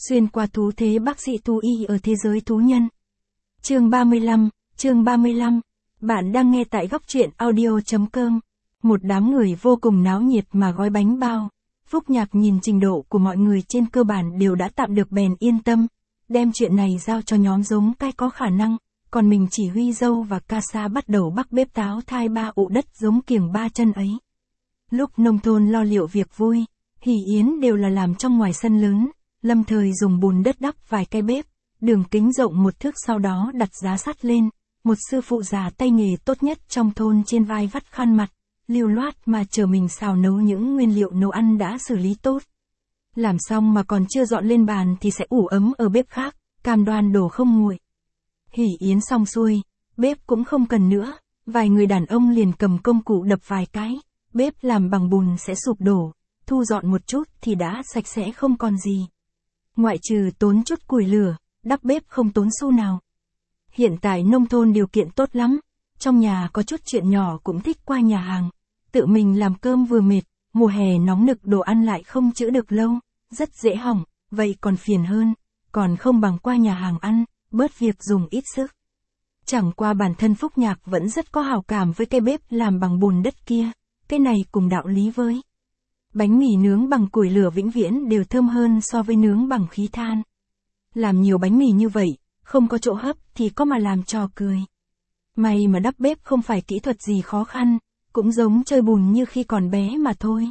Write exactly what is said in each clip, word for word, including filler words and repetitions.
Xuyên qua thú thế bác sĩ thú y ở thế giới thú nhân. Chương ba mươi lăm, chương ba mươi lăm. Bạn đang nghe tại góc truyện audio.com. Một đám người vô cùng náo nhiệt mà gói bánh bao. Phúc Nhạc nhìn trình độ của mọi người trên cơ bản đều đã tạm được bèn yên tâm. Đem chuyện này giao cho nhóm giống cái có khả năng. Còn mình chỉ huy dâu và ca sa bắt đầu bắt bếp táo thai ba ụ đất giống kiềng ba chân ấy. Lúc nông thôn lo liệu việc vui, hỉ yến đều là làm trong ngoài sân lớn. Lâm thời dùng bùn đất đắp vài cái bếp, đường kính rộng một thước, sau đó đặt giá sắt lên, một sư phụ già tay nghề tốt nhất trong thôn trên vai vắt khăn mặt, lưu loát mà chờ mình xào nấu những nguyên liệu nấu ăn đã xử lý tốt. Làm xong mà còn chưa dọn lên bàn thì sẽ ủ ấm ở bếp khác, cam đoan đồ không nguội. Hỉ yến xong xuôi, bếp cũng không cần nữa, vài người đàn ông liền cầm công cụ đập vài cái, bếp làm bằng bùn sẽ sụp đổ, thu dọn một chút thì đã sạch sẽ không còn gì. Ngoại trừ tốn chút củi lửa, đắp bếp không tốn xu nào. Hiện tại nông thôn điều kiện tốt lắm, trong nhà có chút chuyện nhỏ cũng thích qua nhà hàng, tự mình làm cơm vừa mệt, mùa hè nóng nực đồ ăn lại không trữ được lâu, rất dễ hỏng, vậy còn phiền hơn, còn không bằng qua nhà hàng ăn, bớt việc dùng ít sức. Chẳng qua bản thân Phúc Nhạc vẫn rất có hảo cảm với cái bếp làm bằng bùn đất kia, cái này cùng đạo lý với. Bánh mì nướng bằng củi lửa vĩnh viễn đều thơm hơn so với nướng bằng khí than. Làm nhiều bánh mì như vậy, không có chỗ hấp thì có mà làm trò cười. May mà đắp bếp không phải kỹ thuật gì khó khăn, cũng giống chơi bùn như khi còn bé mà thôi.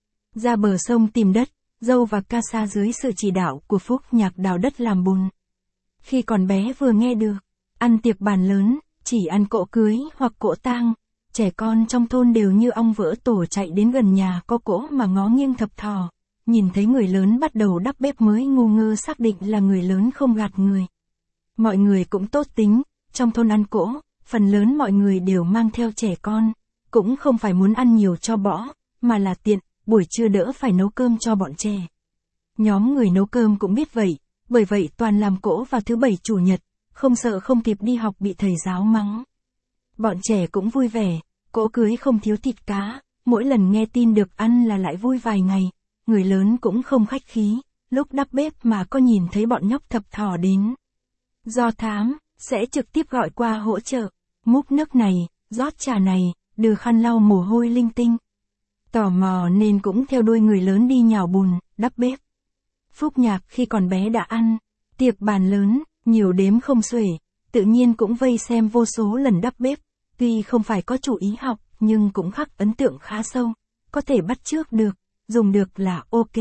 Ra bờ sông tìm đất, dâu và ca sa dưới sự chỉ đạo của Phúc Nhạc đào đất làm bùn. Khi còn bé vừa nghe được, ăn tiệc bàn lớn, chỉ ăn cỗ cưới hoặc cỗ tang. Trẻ con trong thôn đều như ong vỡ tổ chạy đến gần nhà có cỗ mà ngó nghiêng thập thò. Nhìn thấy người lớn bắt đầu đắp bếp mới ngu ngơ xác định là người lớn không gạt người. Mọi người cũng tốt tính, trong thôn ăn cỗ, phần lớn mọi người đều mang theo trẻ con. Cũng không phải muốn ăn nhiều cho bỏ, mà là tiện, buổi trưa đỡ phải nấu cơm cho bọn trẻ. Nhóm người nấu cơm cũng biết vậy, bởi vậy toàn làm cỗ vào thứ bảy chủ nhật, không sợ không kịp đi học bị thầy giáo mắng. Bọn trẻ cũng vui vẻ, cỗ cưới không thiếu thịt cá, mỗi lần nghe tin được ăn là lại vui vài ngày, người lớn cũng không khách khí, lúc đắp bếp mà có nhìn thấy bọn nhóc thập thò đến. Do thám, sẽ trực tiếp gọi qua hỗ trợ, múc nước này, rót trà này, đưa khăn lau mồ hôi linh tinh. Tò mò nên cũng theo đuôi người lớn đi nhào bùn, đắp bếp. Phúc Nhạc khi còn bé đã ăn, tiệc bàn lớn, nhiều đếm không xuể, tự nhiên cũng vây xem vô số lần đắp bếp. Tuy không phải có chủ ý học, nhưng cũng khắc ấn tượng khá sâu, có thể bắt chước được, dùng được là ok.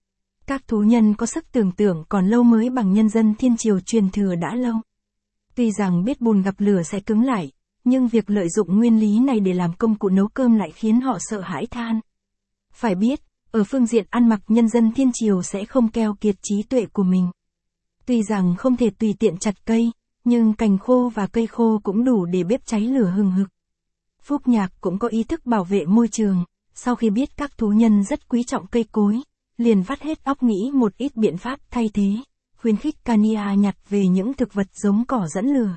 Các thú nhân có sức tưởng tượng còn lâu mới bằng nhân dân thiên triều truyền thừa đã lâu. Tuy rằng biết bùn gặp lửa sẽ cứng lại, nhưng việc lợi dụng nguyên lý này để làm công cụ nấu cơm lại khiến họ sợ hãi than. Phải biết, ở phương diện ăn mặc nhân dân thiên triều sẽ không keo kiệt trí tuệ của mình. Tuy rằng không thể tùy tiện chặt cây, nhưng cành khô và cây khô cũng đủ để bếp cháy lửa hừng hực. Phúc Nhạc cũng có ý thức bảo vệ môi trường, sau khi biết các thú nhân rất quý trọng cây cối, liền vắt hết óc nghĩ một ít biện pháp thay thế, khuyến khích Kania nhặt về những thực vật giống cỏ dẫn lửa.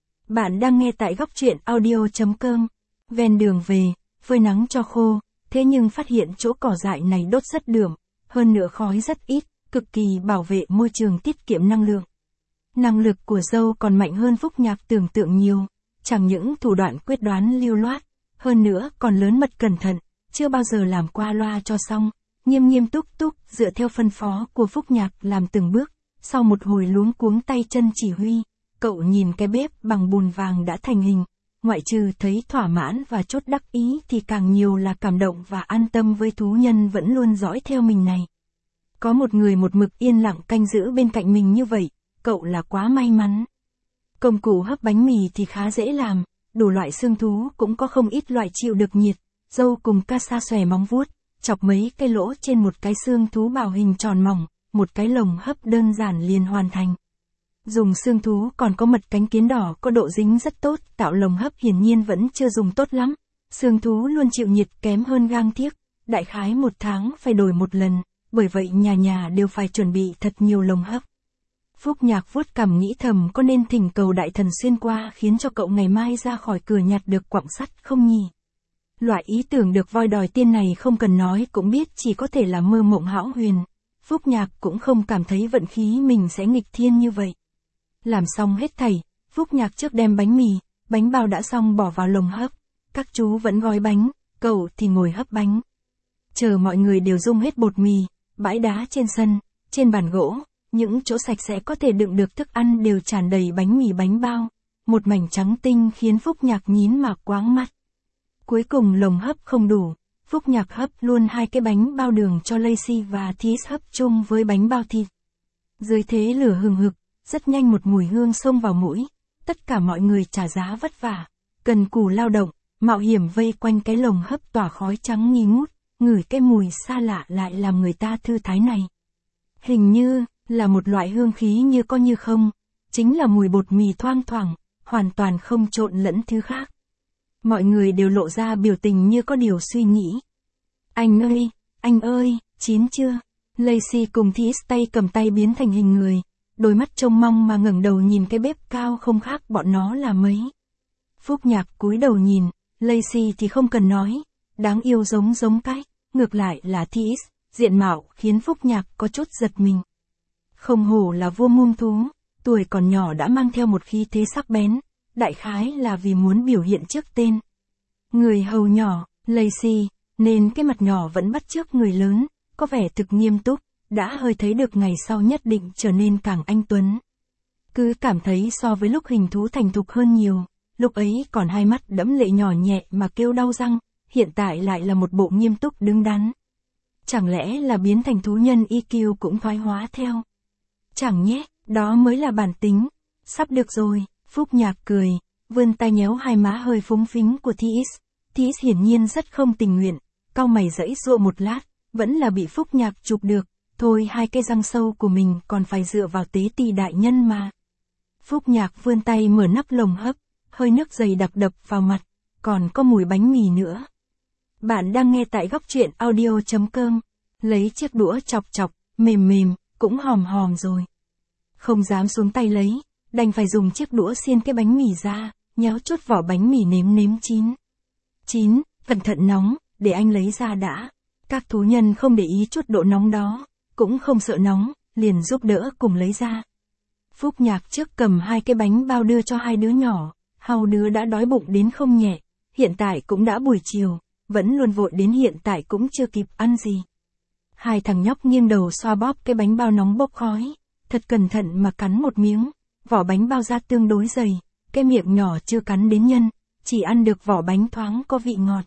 Bạn đang nghe tại góc truyện audio.com, ven đường về, phơi nắng cho khô, thế nhưng phát hiện chỗ cỏ dại này đốt rất đượm, hơn nữa khói rất ít, cực kỳ bảo vệ môi trường tiết kiệm năng lượng. Năng lực của dâu còn mạnh hơn Phúc Nhạc tưởng tượng nhiều, chẳng những thủ đoạn quyết đoán lưu loát, hơn nữa còn lớn mật cẩn thận, chưa bao giờ làm qua loa cho xong, nghiêm nghiêm túc túc dựa theo phân phó của Phúc Nhạc làm từng bước, sau một hồi luống cuống tay chân chỉ huy, cậu nhìn cái bếp bằng bùn vàng đã thành hình, ngoại trừ thấy thỏa mãn và chốt đắc ý thì càng nhiều là cảm động và an tâm với thú nhân vẫn luôn dõi theo mình này. Có một người một mực yên lặng canh giữ bên cạnh mình như vậy. Cậu là quá may mắn. Công cụ hấp bánh mì thì khá dễ làm, đủ loại xương thú cũng có không ít loại chịu được nhiệt. Dâu cùng ca sa xòe móng vuốt, chọc mấy cái lỗ trên một cái xương thú bào hình tròn mỏng, một cái lồng hấp đơn giản liền hoàn thành. Dùng xương thú còn có mật cánh kiến đỏ có độ dính rất tốt, tạo lồng hấp hiển nhiên vẫn chưa dùng tốt lắm. Xương thú luôn chịu nhiệt kém hơn gang thiếc, đại khái một tháng phải đổi một lần, bởi vậy nhà nhà đều phải chuẩn bị thật nhiều lồng hấp. Phúc Nhạc vuốt cằm nghĩ thầm có nên thỉnh cầu đại thần xuyên qua khiến cho cậu ngày mai ra khỏi cửa nhặt được quặng sắt không nhỉ? Loại ý tưởng được voi đòi tiên này không cần nói cũng biết chỉ có thể là mơ mộng hão huyền. Phúc Nhạc cũng không cảm thấy vận khí mình sẽ nghịch thiên như vậy. Làm xong hết thảy, Phúc Nhạc trước đem bánh mì, bánh bao đã xong bỏ vào lồng hấp. Các chú vẫn gói bánh, cậu thì ngồi hấp bánh. Chờ mọi người đều dung hết bột mì, bãi đá trên sân, trên bàn gỗ, những chỗ sạch sẽ có thể đựng được thức ăn đều tràn đầy bánh mì bánh bao. Một mảnh trắng tinh khiến Phúc Nhạc nhín mà quáng mắt. Cuối cùng lồng hấp không đủ, Phúc Nhạc hấp luôn hai cái bánh bao đường cho Lacey và Thies hấp chung với bánh bao thịt. Dưới thế lửa hừng hực, rất nhanh một mùi hương xông vào mũi. Tất cả mọi người trả giá vất vả, cần cù lao động, mạo hiểm vây quanh cái lồng hấp tỏa khói trắng nghi ngút, ngửi cái mùi xa lạ lại làm người ta thư thái này. Hình như là một loại hương khí như có như không, chính là mùi bột mì thoang thoảng, hoàn toàn không trộn lẫn thứ khác. Mọi người đều lộ ra biểu tình như có điều suy nghĩ. Anh ơi, anh ơi, chín chưa? Lacey cùng Thies tay cầm tay biến thành hình người, đôi mắt trông mong mà ngẩng đầu nhìn cái bếp cao không khác bọn nó là mấy. Phúc Nhạc cúi đầu nhìn, Lacey thì không cần nói, đáng yêu giống giống cái, ngược lại là Thies, diện mạo khiến Phúc Nhạc có chút giật mình. Không hổ là vua muông thú, tuổi còn nhỏ đã mang theo một khí thế sắc bén, đại khái là vì muốn biểu hiện trước tên. Người hầu nhỏ, Lacey, nên cái mặt nhỏ vẫn bắt chước người lớn, có vẻ thực nghiêm túc, đã hơi thấy được ngày sau nhất định trở nên càng anh tuấn. Cứ cảm thấy so với lúc hình thú thành thục hơn nhiều, lúc ấy còn hai mắt đẫm lệ nhỏ nhẹ mà kêu đau răng, hiện tại lại là một bộ nghiêm túc đứng đắn. Chẳng lẽ là biến thành thú nhân i kiu cũng thoái hóa theo? Chẳng nhé, đó mới là bản tính. Sắp được rồi, Phúc Nhạc cười, vươn tay nhéo hai má hơi phúng phính của Thies. Thies hiển nhiên rất không tình nguyện, cau mày giãy giụa một lát, vẫn là bị Phúc Nhạc chụp được, thôi hai cái răng sâu của mình còn phải dựa vào tế tỳ đại nhân mà. Phúc Nhạc vươn tay mở nắp lồng hấp, hơi nước dày đặc đập vào mặt, còn có mùi bánh mì nữa. Bạn đang nghe tại góc truyện audio chấm com, lấy chiếc đũa chọc chọc, mềm mềm, cũng hòm hòm rồi. Không dám xuống tay lấy, đành phải dùng chiếc đũa xiên cái bánh mì ra, nhéo chút vỏ bánh mì nếm nếm chín. Chín, cẩn thận nóng, để anh lấy ra đã. Các thú nhân không để ý chút độ nóng đó, cũng không sợ nóng, liền giúp đỡ cùng lấy ra. Phúc Nhạc trước cầm hai cái bánh bao đưa cho hai đứa nhỏ, hàu đứa đã đói bụng đến không nhẹ, hiện tại cũng đã buổi chiều, vẫn luôn vội đến hiện tại cũng chưa kịp ăn gì. Hai thằng nhóc nghiêng đầu xoa bóp cái bánh bao nóng bốc khói, thật cẩn thận mà cắn một miếng, vỏ bánh bao ra tương đối dày, cái miệng nhỏ chưa cắn đến nhân, chỉ ăn được vỏ bánh thoáng có vị ngọt.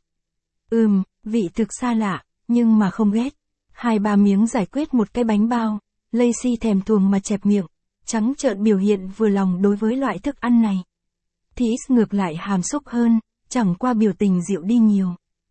Ừm, vị thực xa lạ, nhưng mà không ghét. Hai ba miếng giải quyết một cái bánh bao, Lacey thèm thuồng mà chẹp miệng, trắng trợn biểu hiện vừa lòng đối với loại thức ăn này. Thies ngược lại hàm xúc hơn, chẳng qua biểu tình dịu đi nhiều.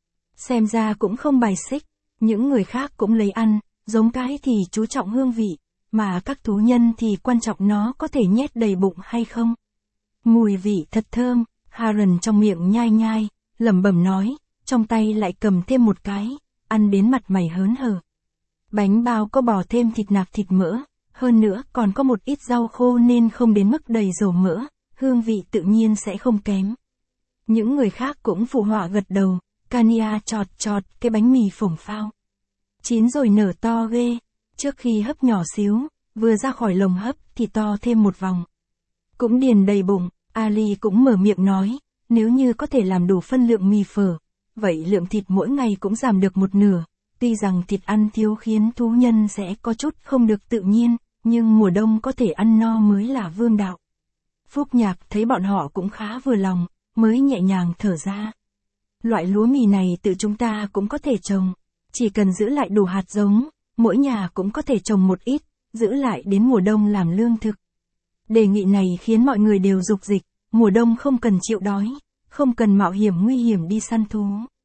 Xem ra cũng không bài xích, những người khác cũng lấy ăn, giống cái thì chú trọng hương vị, mà các thú nhân thì quan trọng nó có thể nhét đầy bụng hay không. Mùi vị thật thơm, Haran trong miệng nhai nhai, lẩm bẩm nói, trong tay lại cầm thêm một cái, ăn đến mặt mày hớn hở. Bánh bao có bỏ thêm thịt nạc thịt mỡ, hơn nữa còn có một ít rau khô nên không đến mức đầy dầu mỡ, hương vị tự nhiên sẽ không kém. Những người khác cũng phụ họa gật đầu, Kania chọt chọt cái bánh mì phồng phao. Chín rồi nở to ghê, trước khi hấp nhỏ xíu, vừa ra khỏi lồng hấp thì to thêm một vòng. Cũng điền đầy bụng, Ali cũng mở miệng nói, nếu như có thể làm đủ phân lượng mì phở, vậy lượng thịt mỗi ngày cũng giảm được một nửa. Tuy rằng thịt ăn thiếu khiến thú nhân sẽ có chút không được tự nhiên, nhưng mùa đông có thể ăn no mới là vương đạo. Phúc Nhạc thấy bọn họ cũng khá vừa lòng, mới nhẹ nhàng thở ra. Loại lúa mì này tự chúng ta cũng có thể trồng, chỉ cần giữ lại đủ hạt giống, mỗi nhà cũng có thể trồng một ít, giữ lại đến mùa đông làm lương thực. Đề nghị này khiến mọi người đều dục dịch, mùa đông không cần chịu đói, không cần mạo hiểm nguy hiểm đi săn thú.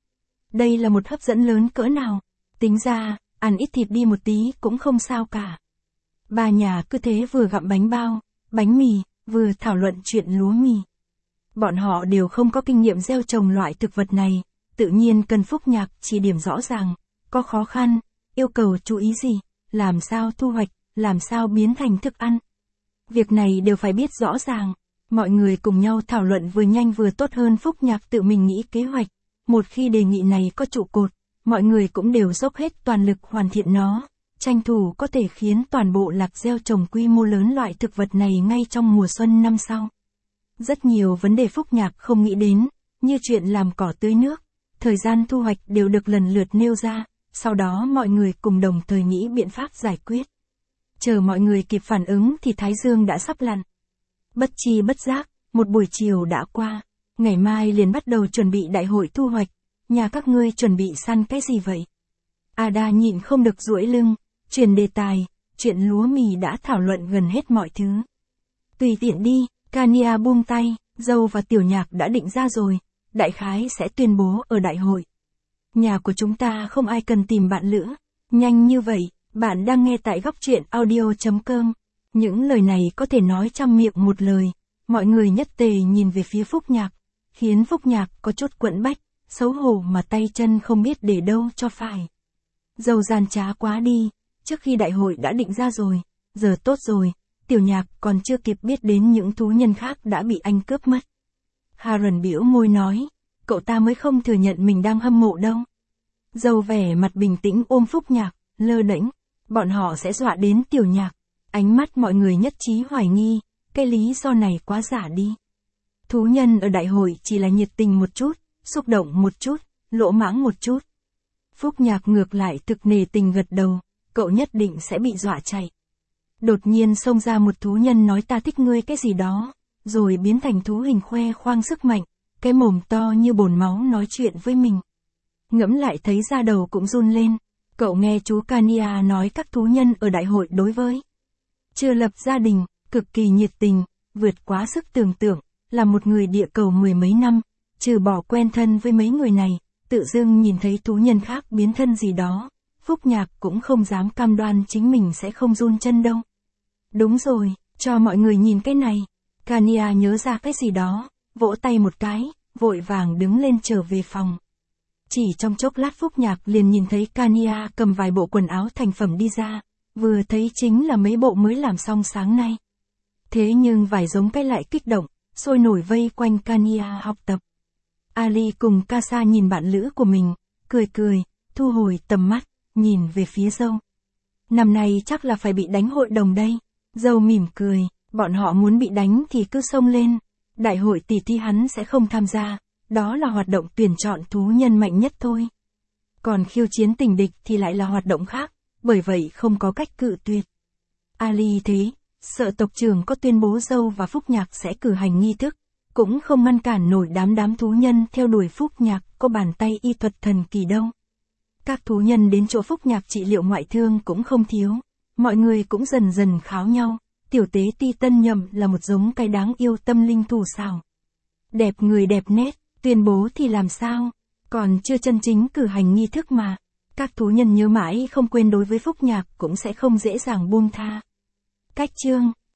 Đây là một hấp dẫn lớn cỡ nào, tính ra, ăn ít thịt đi một tí cũng không sao cả. Ba nhà cứ thế vừa gặm bánh bao, bánh mì, vừa thảo luận chuyện lúa mì. Bọn họ đều không có kinh nghiệm gieo trồng loại thực vật này, tự nhiên cần Phúc Nhạc chỉ điểm rõ ràng, có khó khăn, yêu cầu chú ý gì, làm sao thu hoạch, làm sao biến thành thức ăn. Việc này đều phải biết rõ ràng, mọi người cùng nhau thảo luận vừa nhanh vừa tốt hơn Phúc Nhạc tự mình nghĩ kế hoạch. Một khi đề nghị này có trụ cột, mọi người cũng đều dốc hết toàn lực hoàn thiện nó, tranh thủ có thể khiến toàn bộ lạc gieo trồng quy mô lớn loại thực vật này ngay trong mùa xuân năm sau. Rất nhiều vấn đề Phúc Nhạc không nghĩ đến, như chuyện làm cỏ tưới nước, thời gian thu hoạch đều được lần lượt nêu ra, sau đó mọi người cùng đồng thời nghĩ biện pháp giải quyết. Chờ mọi người kịp phản ứng thì Thái Dương đã sắp lặn. Bất chi bất giác, một buổi chiều đã qua, ngày mai liền bắt đầu chuẩn bị đại hội thu hoạch, nhà các ngươi chuẩn bị săn cái gì vậy? Ada nhịn không được duỗi lưng, chuyển đề tài, chuyện lúa mì đã thảo luận gần hết mọi thứ. Tùy tiện đi, Kania buông tay, dâu và tiểu nhạc đã định ra rồi, đại khái sẽ tuyên bố ở đại hội. Nhà của chúng ta không ai cần tìm bạn lữ, nhanh như vậy, bạn đang nghe tại góc truyện audio.com. Những lời này có thể nói trăm miệng một lời, mọi người nhất tề nhìn về phía Phúc Nhạc, khiến Phúc Nhạc có chút quẫn bách, xấu hổ mà tay chân không biết để đâu cho phải. Dâu gian trá quá đi, trước khi đại hội đã định ra rồi, giờ tốt rồi, tiểu nhạc còn chưa kịp biết đến những thú nhân khác đã bị anh cướp mất. Haron bĩu môi nói, cậu ta mới không thừa nhận mình đang hâm mộ đâu. Dâu vẻ mặt bình tĩnh ôm Phúc Nhạc, lơ đễnh, bọn họ sẽ dọa đến tiểu nhạc. Ánh mắt mọi người nhất trí hoài nghi, cái lý do này quá giả đi. Thú nhân ở đại hội chỉ là nhiệt tình một chút, xúc động một chút, lỗ mãng một chút. Phúc Nhạc ngược lại thực nề tình gật đầu, cậu nhất định sẽ bị dọa chạy. Đột nhiên xông ra một thú nhân nói ta thích ngươi cái gì đó, rồi biến thành thú hình khoe khoang sức mạnh, cái mồm to như bồn máu nói chuyện với mình. Ngẫm lại thấy da đầu cũng run lên, cậu nghe chú Kania nói các thú nhân ở đại hội đối với chưa lập gia đình, cực kỳ nhiệt tình, vượt quá sức tưởng tượng, là một người địa cầu mười mấy năm, trừ bỏ quen thân với mấy người này, tự dưng nhìn thấy thú nhân khác biến thân gì đó, Phúc Nhạc cũng không dám cam đoan chính mình sẽ không run chân đâu. Đúng rồi, cho mọi người nhìn cái này. Kania nhớ ra cái gì đó, vỗ tay một cái, vội vàng đứng lên trở về phòng. Chỉ trong chốc lát Phúc Nhạc liền nhìn thấy Kania cầm vài bộ quần áo thành phẩm đi ra, vừa thấy chính là mấy bộ mới làm xong sáng nay. Thế nhưng vài giống cái lại kích động, sôi nổi vây quanh Kania học tập. Ali cùng Kasa nhìn bạn lữ của mình, cười cười, thu hồi tầm mắt, nhìn về phía dâu. Năm nay chắc là phải bị đánh hội đồng đây. Dâu mỉm cười, bọn họ muốn bị đánh thì cứ xông lên. Đại hội tỷ thi hắn sẽ không tham gia, đó là hoạt động tuyển chọn thú nhân mạnh nhất thôi. Còn khiêu chiến tình địch thì lại là hoạt động khác, bởi vậy không có cách cự tuyệt. Ali thế, sợ tộc trưởng có tuyên bố dâu và Phúc Nhạc sẽ cử hành nghi thức, cũng không ngăn cản nổi đám đám thú nhân theo đuổi Phúc Nhạc có bàn tay y thuật thần kỳ đâu. Các thú nhân đến chỗ Phúc Nhạc trị liệu ngoại thương cũng không thiếu, mọi người cũng dần dần kháo nhau, tiểu tế ti tân nhậm là một giống cái đáng yêu tâm linh thủ xảo. Đẹp người đẹp nét, tuyên bố thì làm sao, còn chưa chân chính cử hành nghi thức mà. Các thú nhân nhớ mãi không quên đối với Phúc Nhạc cũng sẽ không dễ dàng buông tha. Cách chương